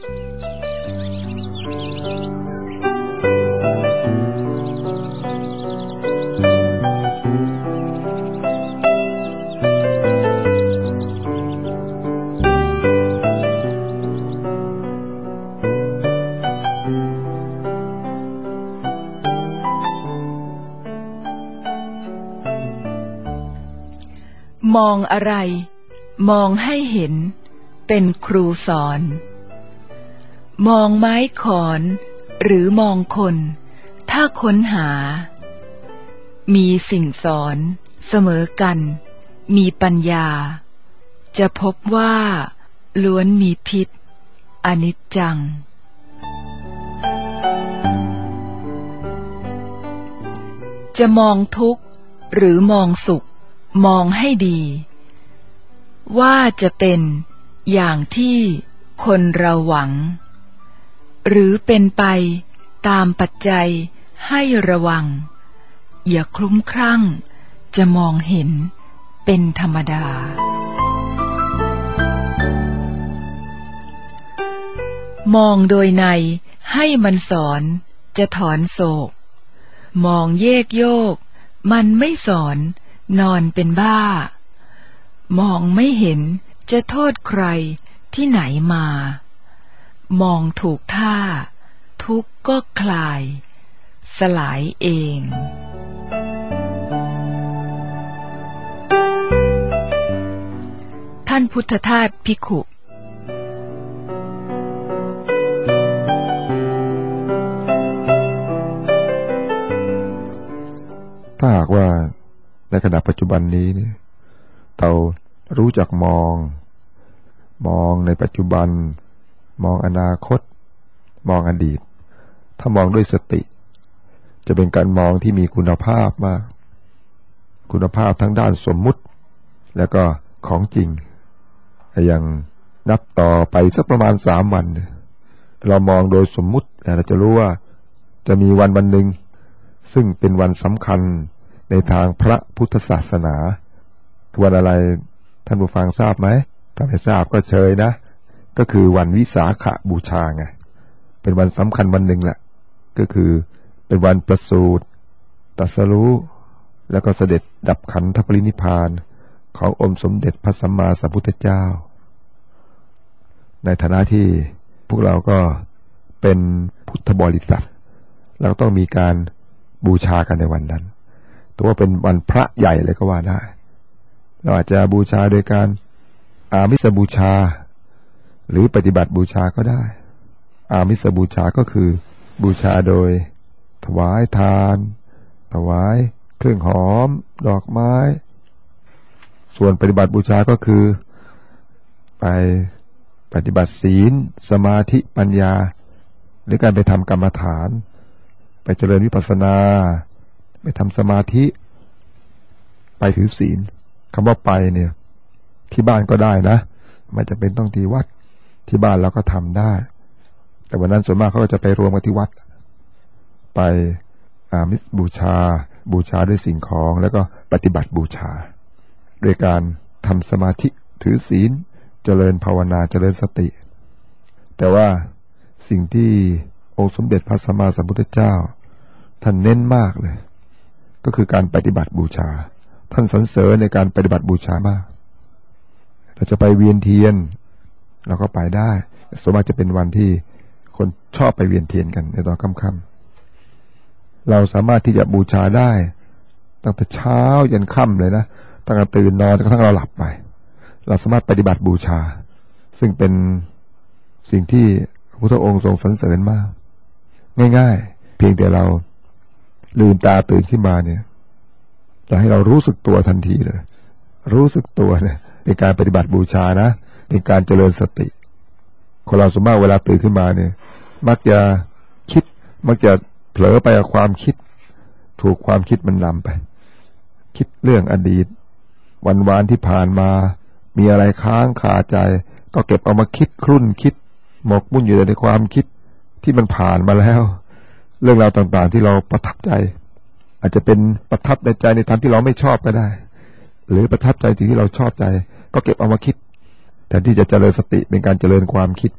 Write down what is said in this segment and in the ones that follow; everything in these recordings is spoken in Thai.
มองอะไรมองให้เห็นเป็นครูสอนมองไม้ขอนหรือมองคนถ้าค้นหามีสิ่งสอนเสมอกันมีปัญญาจะพบว่าล้วนมีพิษอนิจจังจะมองทุกข์หรือมองสุขมองให้ดีว่าจะเป็นอย่างที่คนเราหวังหรือเป็นไปตามปัจจัยให้ระวังอย่าคลุ้มคลั่งจะมองเห็นเป็นธรรมดามองโดยในให้มันสอนจะถอนโศกมองเยกโยกมันไม่สอนนอนเป็นบ้ามองไม่เห็นจะโทษใครที่ไหนมามองถูกท่าทุกข์ก็คลายสลายเองท่านพุทธทาสภิกขุถ้าหากว่าในขณะปัจจุบันนี้เนี่ยเรารู้จักมองในปัจจุบันมองอนาคตมองอดีตถ้ามองด้วยสติจะเป็นการมองที่มีคุณภาพมากคุณภาพทั้งด้านสมมุติแล้วก็ของจริงอย่างนับต่อไปสักประมาณ3 วันเรามองโดยสมมุติเราจะรู้ว่าจะมีวันหนึ่งซึ่งเป็นวันสำคัญในทางพระพุทธศาสนาวันอะไรท่านผู้ฟังทราบไหมถ้าไม่ทราบก็เชยนะก็คือวันวิสาขบูชาไงเป็นวันสำคัญวันหนึ่งแหละก็คือเป็นวันประสูติตรัสรู้แล้วก็เสด็จดับขันธปรินิพพานขององค์สมเด็จพระสัมมาสัมพุทธเจ้าในฐานะที่พวกเราก็เป็นพุทธบริษัทเราต้องมีการบูชากันในวันนั้นถือว่าเป็นวันพระใหญ่เลยก็ว่าได้เราอาจจะบูชาโดยการอามิสบูชาหรือปฏิบัติบูชาก็ได้อามิสบูชาก็คือบูชาโดยถวายทานถวายเครื่องหอมดอกไม้ส่วนปฏิบัติบูชาก็คือไปปฏิบัติศีลสมาธิปัญญาหรือการไปทำกรรมฐานไปเจริญวิปัสสนาไปทำสมาธิไปถือศีลคำว่าไปเนี่ยที่บ้านก็ได้นะไม่จำเป็นต้องที่วัดที่บ้านเราก็ทำได้แต่วันนั้นส่วนมากเขาก็จะไปรวมกันที่วัดไปอามิสบูชาด้วยสิ่งของแล้วก็ปฏิบัติบูชาด้วยการทำสมาธิถือศีลเจริญภาวนาเจริญสติแต่ว่าสิ่งที่องค์สมเด็จพระสัมมาสัมพุทธเจ้าท่านเน้นมากเลยก็คือการปฏิบัติบูชาท่านสรรเสริญในการปฏิบัติบูชามากเราจะไปเวียนเทียนเราก็ไปได้ส่วนมากจะเป็นวันที่คนชอบไปเวียนเทียนกันในตอนค่ำๆเราสามารถที่จะบูชาได้ตั้งแต่เช้ายันค่ำเลยนะตั้งแต่ตื่นนอนจนกระทั่งเราหลับไปเราสามารถปฏิบัติบูชาซึ่งเป็นสิ่งที่พระพุทธองค์ทรงสรรเสริญมากง่ายๆเพียงแต่เราลืมตาตื่นขึ้นมาเนี่ยจะให้เรารู้สึกตัวทันทีเลยรู้สึกตัวเนี่ยเป็นการปฏิบัติบูชานะเป็นการเจริญสติคนเราส่วนมากเวลาตื่นขึ้นมาเนี่ยมักจะเผลอไปกับความคิดถูกความคิดมันนำไปคิดเรื่องอดีตวันที่ผ่านมามีอะไรค้างคาใจก็เก็บเอามาคิดครุ่นคิดหมกมุ่นอยู่ในความคิดที่มันผ่านมาแล้วเรื่องราวต่างๆที่เราประทับใจอาจจะเป็นประทับในใจในทางที่เราไม่ชอบก็ได้หรือประทับใจสิ่งที่เราชอบใจก็เก็บเอามาคิดแทนที่จะเจริญสติเป็นการเจริญความคิด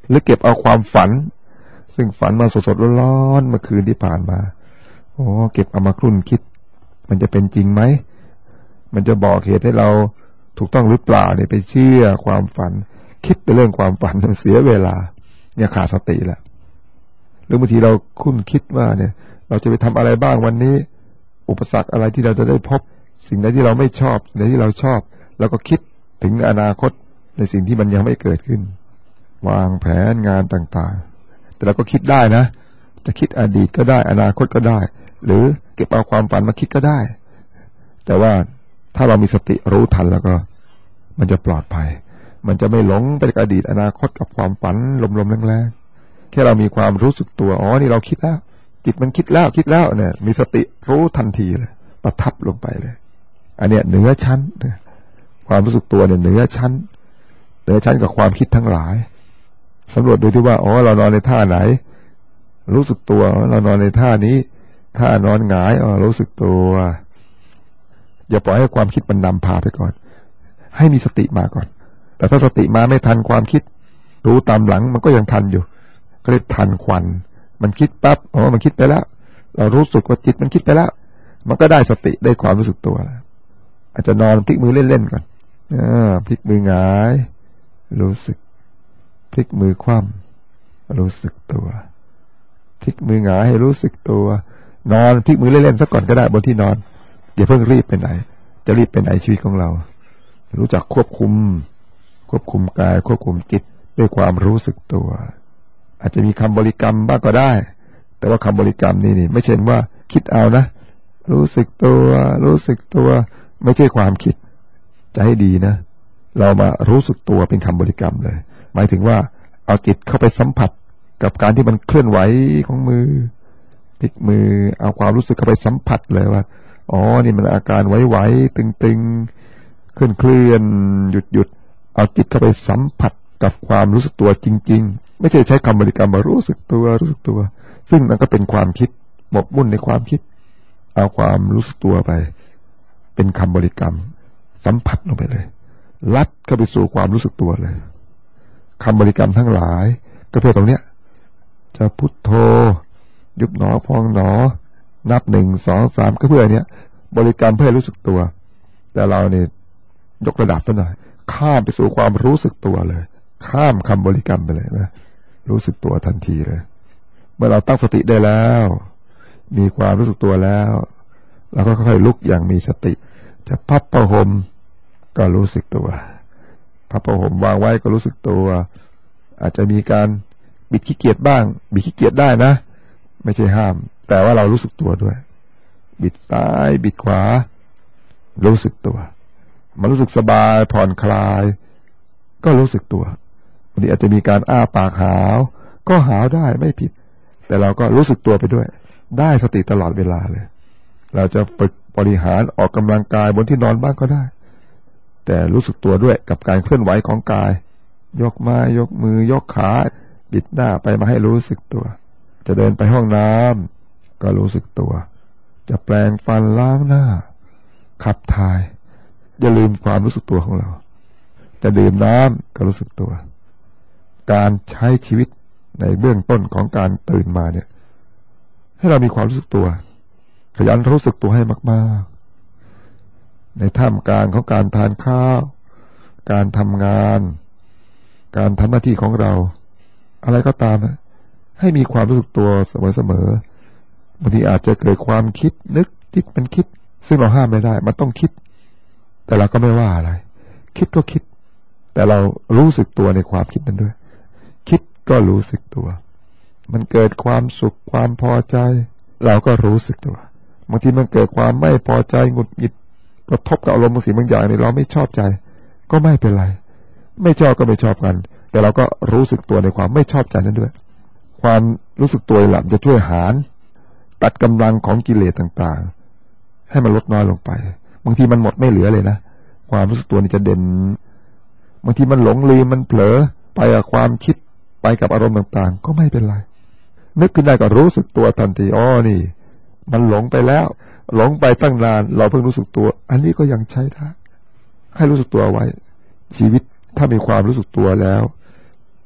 หรือเก็บเอาความฝันซึ่งฝันมาสดๆร้อนๆเมื่อคืนที่ผ่านมาเก็บเอามาครุ่นคิดมันจะเป็นจริงไหมมันจะบอกเหตุให้เราถูกต้องหรือเปล่าเนี่ยไปเชื่อความฝันคิดไปเรื่องความฝันมันเสียเวลาเนี่ยขาดสติแล้วหรือบางทีเราคุ้นคิดว่าเนี่ยเราจะไปทำอะไรบ้างวันนี้อุปสรรคอะไรที่เราจะได้พบสิ่งใดที่เราไม่ชอบสิ่งใดที่เราชอบแล้วก็คิดถึงอนาคตในสิ่งที่มันยังไม่เกิดขึ้นวางแผนงานต่างๆแต่เราก็คิดได้นะจะคิดอดีตก็ได้อนาคตก็ได้หรือเก็บเอาความฝันมาคิดก็ได้แต่ว่าถ้าเรามีสติรู้ทันแล้วก็มันจะปลอดภัยมันจะไม่หลงไปกับอดีตอนาคตกับความฝันลมๆแรงๆแค่เรามีความรู้สึกตัวนี่เราคิดแล้วจิตมันคิดแล้วเนี่ยมีสติรู้ทันทีเลยประทับลงไปเลยอันเนี้ยเหนือชั้นความรู้สึกตัวเนี่ยเหนือชั้นกับความคิดทั้งหลายสำรวจดูที่ว่าเรานอนในท่าไหนรู้สึกตัวเรานอนในท่านี้ท่านอนหงายรู้สึกตัวอย่าปล่อยให้ความคิดมันนำพาไปก่อนให้มีสติมาก่อนแต่ถ้าสติมาไม่ทันความคิดรู้ตามหลังมันก็ยังทันอยู่ก็เรียกทันควันมันคิดปั๊บมันคิดไปแล้วเรารู้สึกว่าจิตมันคิดไปแล้วมันก็ได้สติได้ความรู้สึกตัวแล้วอาจจะนอนพลิกมือเล่นๆก่อนพลิกมือหงายรู้สึกพลิกมือคว่ำรู้สึกตัวพลิกมือหงายให้รู้สึกตัวนอนพลิกมือเล่นๆสักก่อนก็ได้บนที่นอนอย่าเพิ่งรีบไปไหนจะรีบไปไหนชีวิตของเรารู้จักควบคุมกายควบคุมจิตด้วยความรู้สึกตัวอาจจะมีคำบริกรรมบ้างก็ได้แต่ว่าคำบริกรรมนี่ไม่ใช่ว่าคิดเอานะรู้สึกตัวไม่ใช่ความคิดจะให้ดีนะเรามารู้สึกตัวเป็นคำบริกรรมเลยหมายถึงว่าเอาจิตเข้าไปสัมผัสกับการที่มันเคลื่อนไหวของมือพลิกมือเอาความรู้สึกเข้าไปสัมผัสเลยว่านี่มันอาการไหวๆตึงๆเคลื่อนหยุดเอาจิตเข้าไปสัมผัสกับความรู้สึกตัวจริงๆไม่ใช่ใช้คำบริกรรมมารู้สึกตัวซึ่งมันก็เป็นความคิดหมกมุ่นในความคิดเอาความรู้สึกตัวไปเป็นคำบริกรรมสัมผัสลงไปเลยลัดเข้าไปสู่ความรู้สึกตัวเลยคำบริกรรมทั้งหลายก็เพื่อตรงเนี้ยจะพุทโธยุบหนอพองหนอนับ1 2 3ก็เพื่อเนี้ยบริกรรมเพื่อรู้สึกตัวแต่เราเนี่ยยกระดับซะหน่อยข้ามไปสู่ความรู้สึกตัวเลยข้ามคำบริกรรมไปเลยนะรู้สึกตัวทันทีเลยเมื่อเราตั้งสติได้แล้วมีความรู้สึกตัวแล้วเราก็ค่อยๆลุกอย่างมีสติจะพับผ้าห่มก็รู้สึกตัวพับผ้าห่มวางไว้ก็รู้สึกตัวอาจจะมีการบิดขี้เกียจบ้างบิดขี้เกียจได้นะไม่ใช่ห้ามแต่ว่าเรารู้สึกตัวด้วยบิดซ้ายบิดขวารู้สึกตัวมันรู้สึกสบายผ่อนคลายก็รู้สึกตัวบางทีอาจจะมีการอ้าปากหาวก็หาวได้ไม่ผิดแต่เราก็รู้สึกตัวไปด้วยได้สติตลอดเวลาเลยเราจะฝึกบริหารออกกำลังกายบนที่นอนบ้างก็ได้แต่รู้สึกตัวด้วยกับการเคลื่อนไหวของกายยกไม้ยกมือยกขาบิดหน้าไปมาให้รู้สึกตัวจะเดินไปห้องน้ำก็รู้สึกตัวจะแปรงฟันล้างหน้าขับถ่ายอย่าลืมความรู้สึกตัวของเราจะดื่มน้ำก็รู้สึกตัวการใช้ชีวิตในเบื้องต้นของการตื่นมาเนี่ยให้เรามีความรู้สึกตัวขยันรู้สึกตัวให้มากๆในท่ามกลางของการทานข้าวการทำงานการทำหน้าที่ของเราอะไรก็ตามนะให้มีความรู้สึกตัวเสมอๆบางทีอาจจะเกิดความคิดนึกจิตมันคิดซึ่งเราห้ามไม่ได้มันต้องคิดแต่เราก็ไม่ว่าอะไรคิดก็คิดแต่เรารู้สึกตัวในความคิดนั้นด้วยคิดก็รู้สึกตัวมันเกิดความสุขความพอใจเราก็รู้สึกตัวบางทีมันเกิดความไม่พอใจหงุดหงิดกระทบกับอารมณ์บางสิ่งบางอย่างในเราไม่ชอบใจก็ไม่เป็นไรไม่ชอบก็ไม่ชอบกันแต่เราก็รู้สึกตัวในความไม่ชอบใจนั้นด้วยความรู้สึกตัวหลับจะช่วยหารตัดกำลังของกิเลสต่างๆให้มันลดน้อยลงไปบางทีมันหมดไม่เหลือเลยนะความรู้สึกตัวนี่จะเด่นบางทีมันหลงลืมมันเผลอไปกับความคิดไปกับอารมณ์ต่างๆก็ไม่เป็นไรนึกขึ้นได้ก็รู้สึกตัวทันทีนี่มันหลงไปแล้วหลงไปตั้งนานเราเพิ่งรู้สึกตัวอันนี้ก็ยังใช้ได้ให้รู้สึกตัวไว้ชีวิตถ้ามีความรู้สึกตัวแล้ว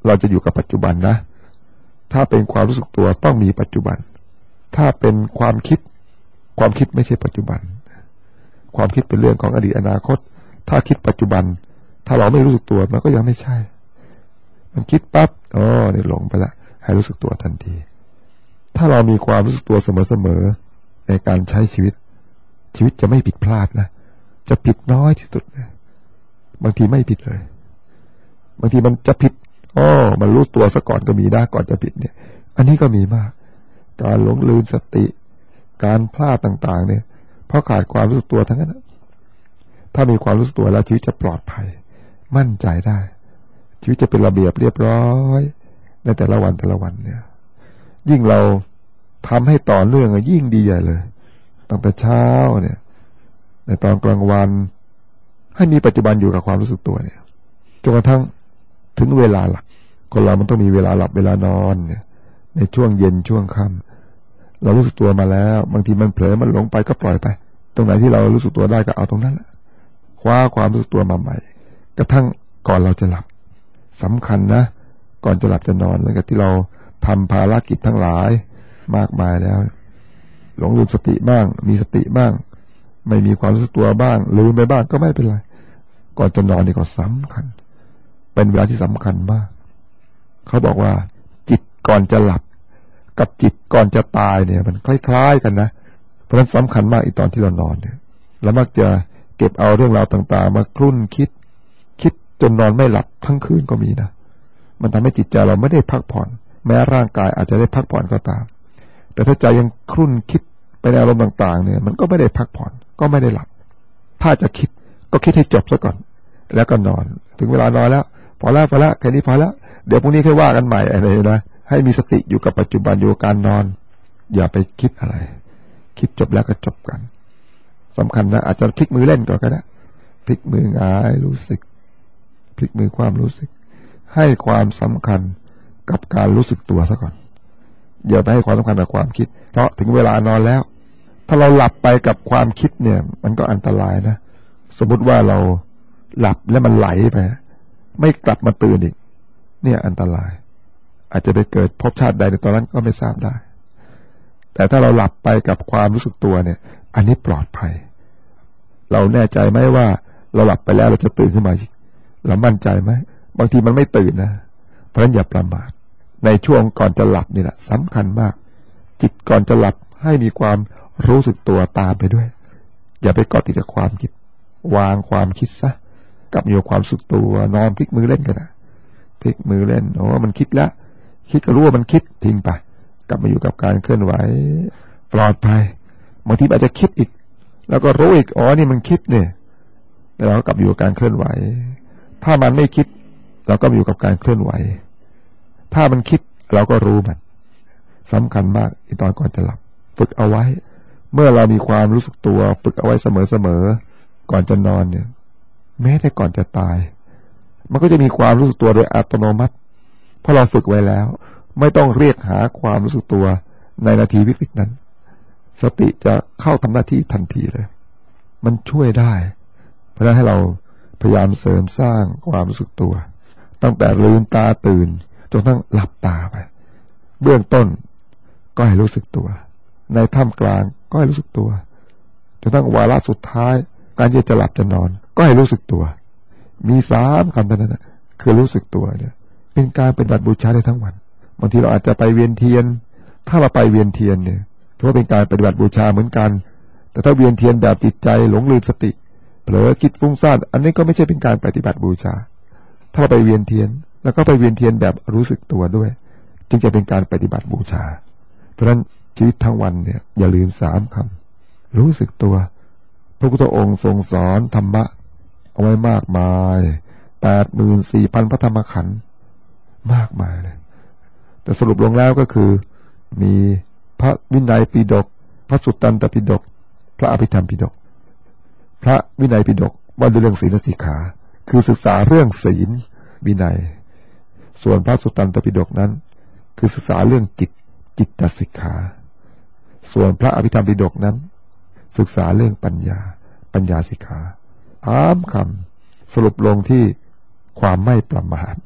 เราจะอยู่กับปัจจุบันนะถ้าเป็นความรู้สึกตัวต้องมีปัจจุบันถ้าเป็นความคิดไม่ใช่ปัจจุบันความคิดเป็นเรื่องของอดีตอนาคตถ้าคิดปัจจุบันถ้าเราไม่รู้สึกตัวมันก็ยังไม่ใช่มันคิดปั๊บนี่หลงไปละให้รู้สึกตัวทันทีถ้าเรามีความรู้สึกตัวเสมอๆในการใช้ชีวิตจะไม่ผิดพลาดนะจะผิดน้อยที่สุดนะบางทีไม่ผิดเลยบางทีมันจะผิดมันรู้ตัวซะก่อนก็มีนะก่อนจะผิดเนี่ยอันนี้ก็มีมากการหลงลืมสติการพลาดต่างๆเนี่ยเพราะขาดความรู้สึกตัวทั้งนั้นถ้ามีความรู้สึกตัวแล้วชีวิตจะปลอดภัยมั่นใจได้ชีวิตจะเป็นระเบียบเรียบร้อยในแต่ละวันเนี่ยยิ่งเราทำให้ต่อเนื่องยิ่งดีใหญ่เลยตั้งแต่เช้าเนี่ยในตอนกลางวันให้มีปัจจุบันอยู่กับความรู้สึกตัวเนี่ยจนกระทั่งถึงเวลาหลับคนเรามันต้องมีเวลาหลับเวลานอนเนี่ยในช่วงเย็นช่วงค่ำเรารู้สึกตัวมาแล้วบางทีมันเผลอมันหลงไปก็ปล่อยไปตรงไหนที่เรารู้สึกตัวได้ก็เอาตรงนั้นแหละคว้าความรู้สึกตัวมาใหม่กระทั่งก่อนเราจะหลับสำคัญนะก่อนจะหลับจะนอนหลังจากที่เราทำภารกิจทั้งหลายมากมายแล้วหลงลืมสติบ้างมีสติบ้างไม่มีความรู้สึกตัวบ้างลืมไปบ้างก็ไม่เป็นไรก่อนจะนอนนี่ก็สำคัญเป็นเวลาที่สำคัญมากเขาบอกว่าจิตก่อนจะหลับกับจิตก่อนจะตายเนี่ยมันคล้ายๆกันนะเพราะฉะนั้นสำคัญมากอีกตอนที่เรานอนเนี่ยแล้วมักจะเก็บเอาเรื่องราวต่างๆมาครุ่นคิดจนนอนไม่หลับทั้งคืนก็มีนะมันทำให้จิตใจเราไม่ได้พักผ่อนแม้ร่างกายอาจจะได้พักผ่อนก็ตามแต่ถ้าใจยังครุ่นคิดไปในอารมณ์ต่างๆเนี่ยมันก็ไม่ได้พักผ่อนก็ไม่ได้หลับถ้าจะคิดก็คิดให้จบซะก่อนแล้วก็นอนถึงเวลานอนแล้วพอแล้วแค่นี้พอแล้วเดี๋ยวพรุ่งนี้ค่อยว่ากันใหม่อะไรนะให้มีสติอยู่กับปัจจุบันอยู่กับการนอนอย่าไปคิดอะไรคิดจบแล้วก็จบกันสำคัญนะอาจจะพลิกมือเล่นก่อนก็ได้พลิกมือหงายรู้สึกพลิกมือความรู้สึกให้ความสำคัญกับการรู้สึกตัวซะก่อนอย่าไปให้ความสำคัญกับความคิดเพราะถึงเวลานอนแล้วถ้าเราหลับไปกับความคิดเนี่ยมันก็อันตรายนะสมมติว่าเราหลับแล้วมันไหลไปไม่กลับมาตื่นอีกเนี่ยอันตรายอาจจะไปเกิดภพชาติใดในตอนนั้นก็ไม่ทราบได้แต่ถ้าเราหลับไปกับความรู้สึกตัวเนี่ยอันนี้ปลอดภัยเราแน่ใจไหมว่าเราหลับไปแล้วเราจะตื่นขึ้นมาอีกเรามั่นใจไหมบางทีมันไม่ตื่นนะเพราะฉะนั้นอย่าประมาทในช่วงก่อนจะหลับนี่แหละสำคัญมากจิตก่อนจะหลับให้มีความรู้สึกตัวตามไปด้วยอย่าไปเกาะติดกับความคิดวางความคิดซะกับอยู่ความรู้สึกตัวนอนพลิกมือเล่นกันนะพลิกมือเล่นมันคิดแล้วคิดก็รู้ว่ามันคิดทิ้งไปกลับมาอยู่กับการเคลื่อนไหวปลอดภัยบางทีอาจจะคิดอีกแล้วก็รู้อีกนี่มันคิดเนี่ยแล้วเรากลับอยู่กับการเคลื่อนไหวถ้ามันไม่คิดเราก็อยู่กับการเคลื่อนไหวถ้ามันคิดเราก็รู้มันสำคัญมากอีตอนก่อนจะหลับฝึกเอาไว้เมื่อเรามีความรู้สึกตัวฝึกเอาไว้เสมอก่อนจะนอนเนี่ยแม้แต่ก่อนจะตายมันก็จะมีความรู้สึกตัวโดยอัตโนมัติเพราะเราฝึกไว้แล้วไม่ต้องเรียกหาความรู้สึกตัวในนาทีวิกฤตนั้นสติจะเข้าทำหน้าที่ทันทีเลยมันช่วยได้เพราะฉะนั้นให้เราพยายามเสริมสร้างความรู้สึกตัวตั้งแต่ลืมตาตื่นจนทั้งหลับตาไปเบื้องต้นก็ให้รู้สึกตัวในท่ามกลางก็ให้รู้สึกตัวจนทั้งวาระสุดท้ายการที่จะหลับจะนอนก็ให้รู้สึกตัวมี3คำเท่านั้นนะคือรู้สึกตัวเนี่ยเป็นการปฏิบัติบูชาได้ทั้งวันบางทีเราอาจจะไปเวียนเทียนถ้าเราไปเวียนเทียนเนี่ยถือว่าเป็นการปฏิบัติบูชาเหมือนกันแต่ถ้าเวียนเทียนแบบจิตใจหลงลืมสติเผลอคิดฟุ้งซ่านอันนี้ก็ไม่ใช่เป็นการปฏิบัติบูชาถ้าเราไปเวียนเทียนแล้วก็ไปเวียนเทียนแบบรู้สึกตัวด้วยจึงจะเป็นการปฏิบัติบูชาเพราะฉะนั้นชีวิตทั้งวันเนี่ยอย่าลืม3คำรู้สึกตัวพระพุทธองค์ทรงสอนธรรมะเอาไว้มากมาย 84,000 พระธรรมขันธ์มากมายเลยแต่สรุปลงแล้วก็คือมีพระวินัยปิฎกพระสุตตันตปิฎกพระอภิธรรมปิฎกพระวินัยปิฎกว่าด้วยเรื่องศีลสิกขาคือศึกษาเรื่องศีลวินัยส่วนพระสุตตันตปิฎกนั้นคือศึกษาเรื่องจิตสิกขาส่วนพระอภิธรรมปิฎกนั้นศึกษาเรื่องปัญญาสิกขา3คำสรุปลงที่ความไม่ประมาท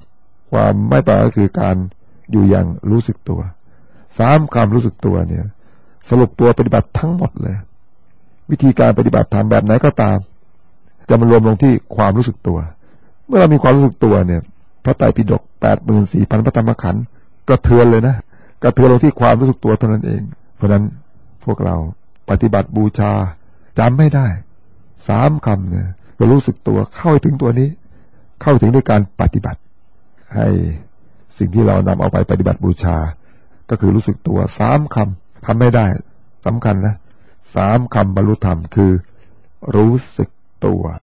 ความไม่ประมาทก็คือการอยู่อย่างรู้สึกตัว3 คำรู้สึกตัวเนี่ยสรุปตัวปฏิบัติทั้งหมดเลยวิธีการปฏิบัติธรรมแบบไหนก็ตามจะมารวมลงที่ความรู้สึกตัวเมื่อเรามีความรู้สึกตัวเนี่ยพระไตรปิฎก 84,000 พระธรรมขันธ์กระเทือนเลยนะกระเทือนลงที่ความรู้สึกตัวเท่านั้นเองเพราะนั้นพวกเราปฏิบัติบูชาจำไม่ได้3 คำเนี่ยก็รู้สึกตัวเข้าถึงตัวนี้เข้าถึงด้วยการปฏิบัติให้สิ่งที่เรานำเอาไปปฏิบัติบูชาก็คือรู้สึกตัว3 คำทำไม่ได้สำคัญนะ3 คำบรรลุธรรมคือรู้สึกตัว